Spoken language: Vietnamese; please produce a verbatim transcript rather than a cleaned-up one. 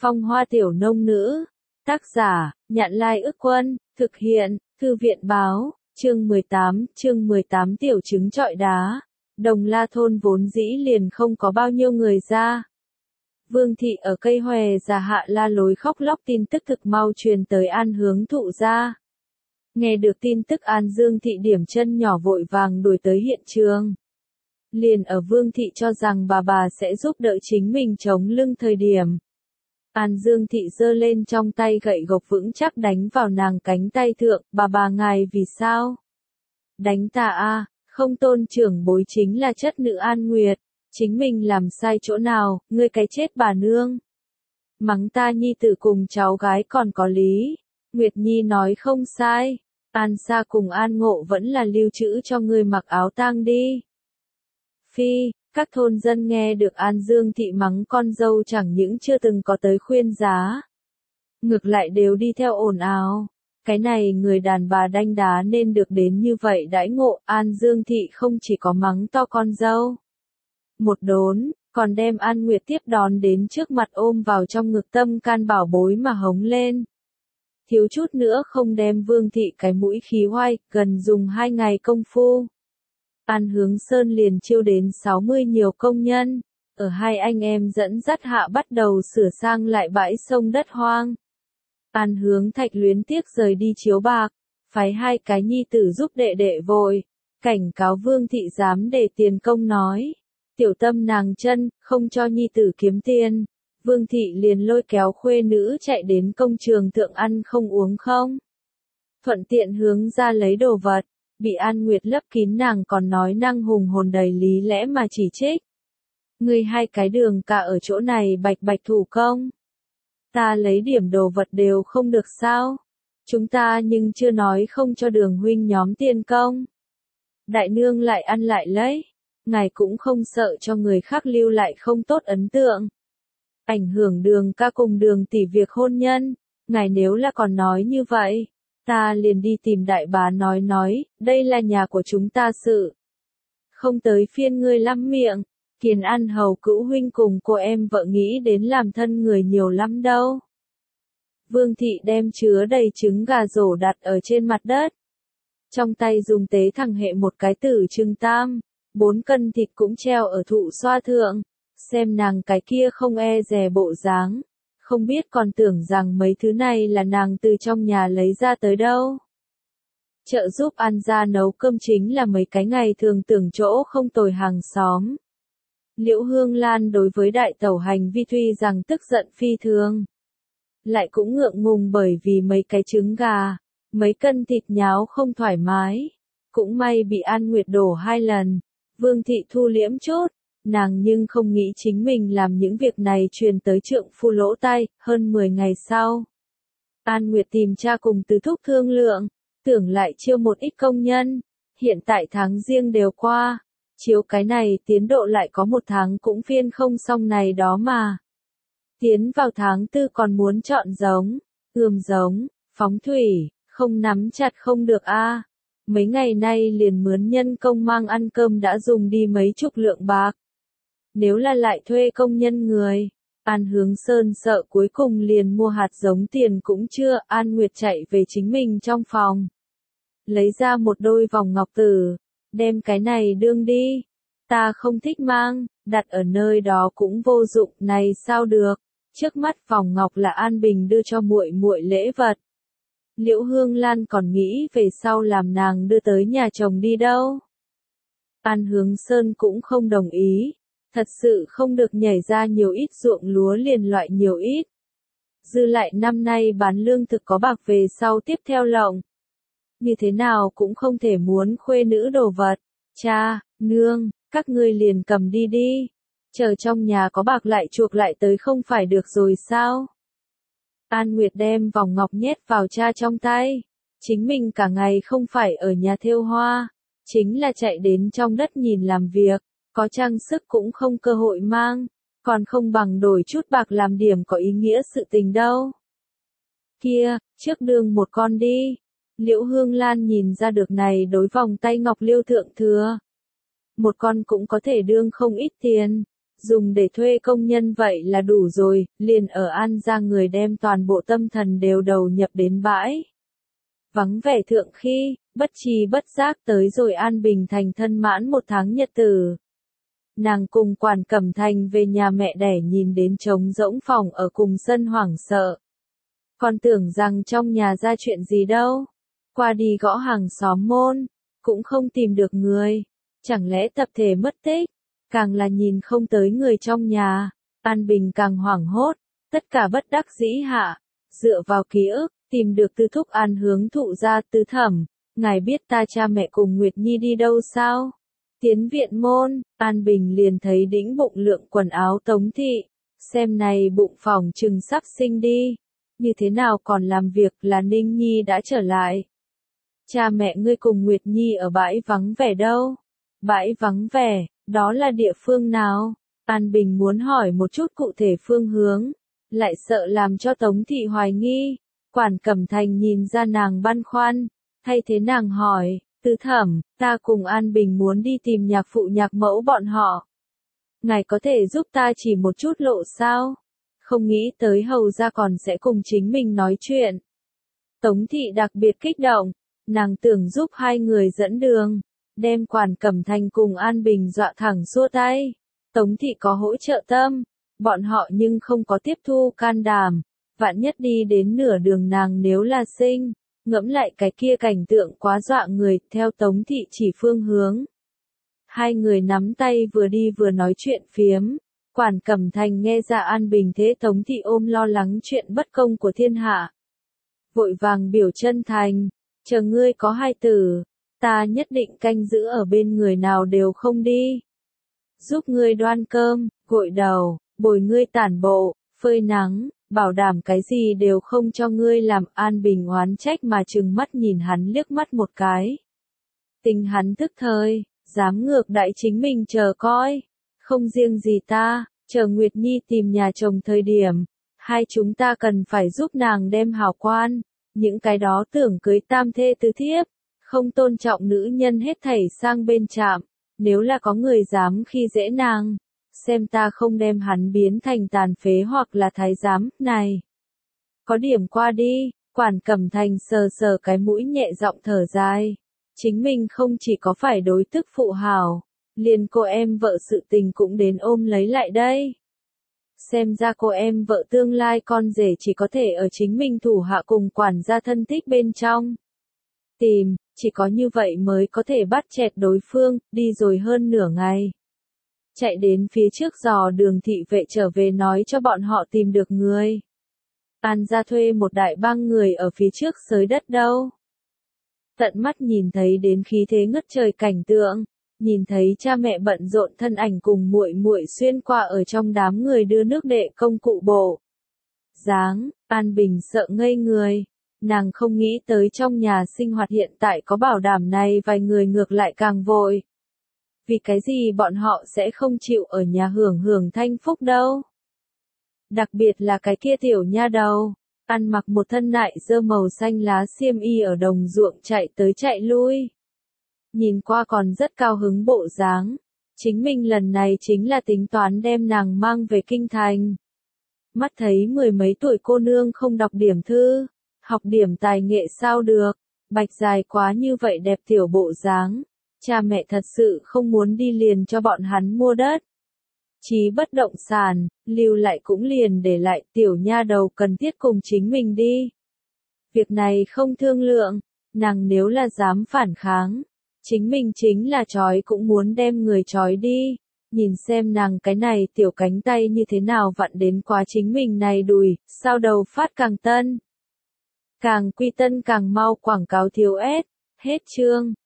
Phong hoa tiểu nông nữ. Tác giả, Nhạn Lai Ức Quân, thực hiện, Thư viện báo, chương mười tám, chương mười tám tiểu trứng trọi đá. Đồng La thôn vốn dĩ liền không có bao nhiêu người ra. Vương thị ở cây hòe già hạ la lối khóc lóc, tin tức thực mau truyền tới An Hướng Thụ ra. Nghe được tin tức, An Dương thị điểm chân nhỏ vội vàng đuổi tới hiện trường. Liền ở Vương thị cho rằng bà bà sẽ giúp đỡ chính mình chống lưng thời điểm. An Dương thị giơ lên trong tay gậy gộc vững chắc đánh vào nàng cánh tay thượng, bà bà ngài vì sao? Đánh ta a, không tôn trưởng bối chính là chất nữ An Nguyệt, chính mình làm sai chỗ nào, ngươi cái chết bà nương. Mắng ta nhi tử cùng cháu gái còn có lý, Nguyệt Nhi nói không sai, An Sa cùng An Ngộ vẫn là lưu trữ cho ngươi mặc áo tang đi. Phi, các thôn dân nghe được An Dương thị mắng con dâu chẳng những chưa từng có tới khuyên giá. Ngược lại đều đi theo ồn ào. Cái này người đàn bà đanh đá nên được đến như vậy đãi ngộ. An Dương thị không chỉ có mắng to con dâu. Một đốn, còn đem An Nguyệt tiếp đón đến trước mặt ôm vào trong ngực tâm can bảo bối mà hống lên. Thiếu chút nữa không đem Vương thị cái mũi khí hoai, gần dùng hai ngày công phu. An Hướng Sơn liền chiêu đến sáu mươi nhiều công nhân, ở hai anh em dẫn dắt hạ bắt đầu sửa sang lại bãi sông đất hoang. An Hướng Thạch luyến tiếc rời đi chiếu bạc, phái hai cái nhi tử giúp đệ đệ vội, cảnh cáo Vương thị dám để tiền công nói. Tiểu tâm nàng chân, không cho nhi tử kiếm tiền. Vương thị liền lôi kéo khuê nữ chạy đến công trường thượng ăn không uống không. Thuận tiện hướng ra lấy đồ vật. Bị An Nguyệt lấp kín, nàng còn nói năng hùng hồn đầy lý lẽ mà chỉ trích. Ngươi hai cái đường cả ở chỗ này bạch bạch thủ công. Ta lấy điểm đồ vật đều không được sao? Chúng ta nhưng chưa nói không cho Đường huynh nhóm tiền công. Đại nương lại ăn lại lấy. Ngài cũng không sợ cho người khác lưu lại không tốt ấn tượng. Ảnh hưởng Đường ca cùng Đường tỷ việc hôn nhân. Ngài nếu là còn nói như vậy, ta liền đi tìm đại bá nói nói, đây là nhà của chúng ta sự. Không tới phiên ngươi lắm miệng, Kiền An hầu cữu huynh cùng cô em vợ nghĩ đến làm thân người nhiều lắm đâu. Vương thị đem chứa đầy trứng gà rổ đặt ở trên mặt đất. Trong tay dùng tế thẳng hệ một cái tử trưng tam, bốn cân thịt cũng treo ở thụ xoa thượng, xem nàng cái kia không e dè bộ dáng. Không biết còn tưởng rằng mấy thứ này là nàng từ trong nhà lấy ra tới đâu. Trợ giúp An gia nấu cơm chính là mấy cái ngày thường tưởng chỗ không tồi hàng xóm. Liễu Hương Lan đối với đại tẩu hành vi tuy rằng tức giận phi thường. Lại cũng ngượng ngùng bởi vì mấy cái trứng gà, mấy cân thịt nháo không thoải mái. Cũng may bị An Nguyệt đổ hai lần, Vương thị thu liễm chút. Nàng nhưng không nghĩ chính mình làm những việc này truyền tới trượng phu lỗ tai. Hơn mười ngày sau, An Nguyệt tìm cha cùng Từ Thúc thương lượng, tưởng lại chiêu một ít công nhân. Hiện tại tháng riêng đều qua, chiếu cái này tiến độ lại có một tháng cũng phiên không xong này đó mà. Tiến vào tháng tư còn muốn chọn giống, ươm giống, phóng thủy, không nắm chặt không được a. Mấy ngày nay liền mướn nhân công mang ăn cơm đã dùng đi mấy chục lượng bạc. Nếu là lại thuê công nhân người, An Hướng Sơn sợ cuối cùng liền mua hạt giống tiền cũng chưa. An Nguyệt chạy về chính mình trong phòng, lấy ra một đôi vòng ngọc tử, đem cái này đương đi. Ta không thích mang, đặt ở nơi đó cũng vô dụng, này sao được? Trước mắt vòng ngọc là An Bình đưa cho muội muội lễ vật. Liễu Hương Lan còn nghĩ về sau làm nàng đưa tới nhà chồng đi đâu. An Hướng Sơn cũng không đồng ý. Thật sự không được nhảy ra nhiều ít ruộng lúa liền loại nhiều ít. Dư lại năm nay bán lương thực có bạc về sau tiếp theo lộng. Như thế nào cũng không thể muốn khuê nữ đồ vật. Cha, nương, các ngươi liền cầm đi đi. Chờ trong nhà có bạc lại chuộc lại tới không phải được rồi sao? An Nguyệt đem vòng ngọc nhét vào cha trong tay. Chính mình cả ngày không phải ở nhà thêu hoa, chính là chạy đến trong đất nhìn làm việc. Có trang sức cũng không cơ hội mang, còn không bằng đổi chút bạc làm điểm có ý nghĩa sự tình đâu. Kia, trước đường một con đi. Liễu Hương Lan nhìn ra được này đối vòng tay ngọc liêu thượng thừa. Một con cũng có thể đương không ít tiền. dùng để thuê công nhân vậy là đủ rồi, liền ở An ra người đem toàn bộ tâm thần đều đầu nhập đến bãi. Vắng vẻ thượng khi, bất tri bất giác tới rồi An Bình thành thân mãn một tháng nhật tử. Nàng cùng Quản Cẩm Thành về nhà mẹ đẻ nhìn đến trống rỗng phòng ở cùng sân hoảng sợ. Còn tưởng rằng trong nhà ra chuyện gì đâu. Qua đi gõ hàng xóm môn, cũng không tìm được người. Chẳng lẽ tập thể mất tích, càng là nhìn không tới người trong nhà. An Bình càng hoảng hốt, tất cả bất đắc dĩ hạ. Dựa vào ký ức, tìm được Tư Thúc An hướng thụ ra Tư Thẩm. Ngài biết ta cha mẹ cùng Nguyệt Nhi đi đâu sao? Tiến viện môn, An Bình liền thấy đĩnh bụng lượng quần áo Tống Thị. Xem này bụng phòng chừng sắp sinh đi. Như thế nào còn làm việc là Ninh Nhi đã trở lại. Cha mẹ ngươi cùng Nguyệt Nhi ở bãi vắng vẻ đâu? Bãi vắng vẻ, đó là địa phương nào? An Bình muốn hỏi một chút cụ thể phương hướng, lại sợ làm cho Tống Thị hoài nghi. Quản Cẩm Thành nhìn ra nàng băn khoăn, thay thế nàng hỏi, Tư Thẩm, ta cùng An Bình muốn đi tìm nhạc phụ nhạc mẫu bọn họ. Ngài có thể giúp ta chỉ một chút lộ sao? Không nghĩ tới hầu ra còn sẽ cùng chính mình nói chuyện. Tống Thị đặc biệt kích động, nàng tưởng giúp hai người dẫn đường, đem Quản Cẩm Thành cùng An Bình dọa thẳng xua tay. Tống Thị có hỗ trợ tâm, bọn họ nhưng không có tiếp thu can đảm, vạn nhất đi đến nửa đường nàng nếu là sinh, ngẫm lại cái kia cảnh tượng quá dọa người, theo Tống Thị chỉ phương hướng. Hai người nắm tay vừa đi vừa nói chuyện phiếm. Quản Cẩm Thành nghe ra An Bình thế Tống Thị ôm lo lắng chuyện bất công của thiên hạ. Vội vàng biểu chân thành, chờ ngươi có hai tử, ta nhất định canh giữ ở bên người nào đều không đi. Giúp ngươi đoan cơm, gội đầu, bồi ngươi tản bộ, phơi nắng, bảo đảm cái gì đều không cho ngươi làm. An Bình oán trách mà trừng mắt nhìn hắn liếc mắt một cái. Tình hắn tức thời, dám ngược đại chính mình chờ coi. Không riêng gì ta, chờ Nguyệt Nhi tìm nhà chồng thời điểm, hai chúng ta cần phải giúp nàng đem hào quan, những cái đó tưởng cưới tam thê tứ thiếp, không tôn trọng nữ nhân hết thảy sang bên chạm, nếu là có người dám khi dễ nàng, xem ta không đem hắn biến thành tàn phế hoặc là thái giám, này. Có điểm qua đi, Quản Cẩm Thành sờ sờ cái mũi nhẹ giọng thở dài, chính mình không chỉ có phải đối tức phụ hảo. Liền cô em vợ sự tình cũng đến ôm lấy lại đây. Xem ra cô em vợ tương lai con rể chỉ có thể ở chính mình thủ hạ cùng quản gia thân thích bên trong. Tìm, chỉ có như vậy mới có thể bắt chẹt đối phương, đi rồi hơn nửa ngày. Chạy đến phía trước dò đường thị vệ trở về nói cho bọn họ tìm được người. An ra thuê một đại bang người ở phía trước xới đất đâu. Tận mắt nhìn thấy đến khí thế ngất trời cảnh tượng. Nhìn thấy cha mẹ bận rộn thân ảnh cùng muội muội xuyên qua ở trong đám người đưa nước đệ công cụ bộ. Dáng, An Bình sợ ngây người, nàng không nghĩ tới trong nhà sinh hoạt hiện tại có bảo đảm này vài người ngược lại càng vội. Vì cái gì bọn họ sẽ không chịu ở nhà hưởng hưởng thanh phúc đâu. Đặc biệt là cái kia tiểu nha đầu, ăn mặc một thân nại dơ màu xanh lá xiêm y ở đồng ruộng chạy tới chạy lui. Nhìn qua còn rất cao hứng bộ dáng, chính mình lần này chính là tính toán đem nàng mang về kinh thành. Mắt thấy mười mấy tuổi cô nương không đọc điểm thư, học điểm tài nghệ sao được, bạch dài quá như vậy đẹp tiểu bộ dáng, cha mẹ thật sự không muốn đi liền cho bọn hắn mua đất. Chí bất động sản, lưu lại cũng liền để lại tiểu nha đầu cần thiết cùng chính mình đi. Việc này không thương lượng, nàng nếu là dám phản kháng. Chính mình chính là trói cũng muốn đem người trói đi, nhìn xem nàng cái này tiểu cánh tay như thế nào vặn đến quá chính mình này đùi, sao đầu phát càng tân. Càng quy tân càng mau quảng cáo thiếu ép, hết chương.